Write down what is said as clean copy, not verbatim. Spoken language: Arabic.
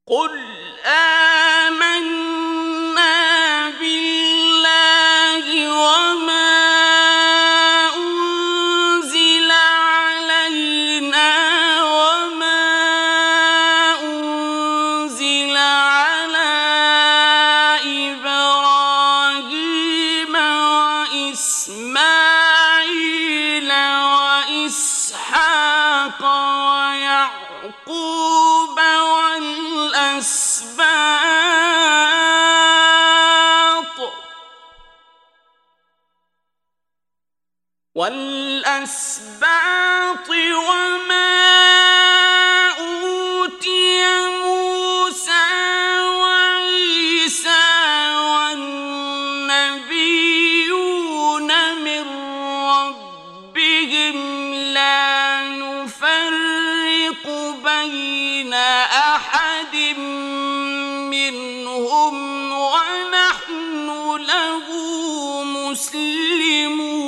قل آمنا بالله وما أنزل علينا وما أنزل على إبراهيم وإسماعيل وإسحاق ويعقوب والأسباط وما أوتي موسى وعيسى والنبيون من ربهم لا نفرق بين أحد منهم ونحن له مسلمون.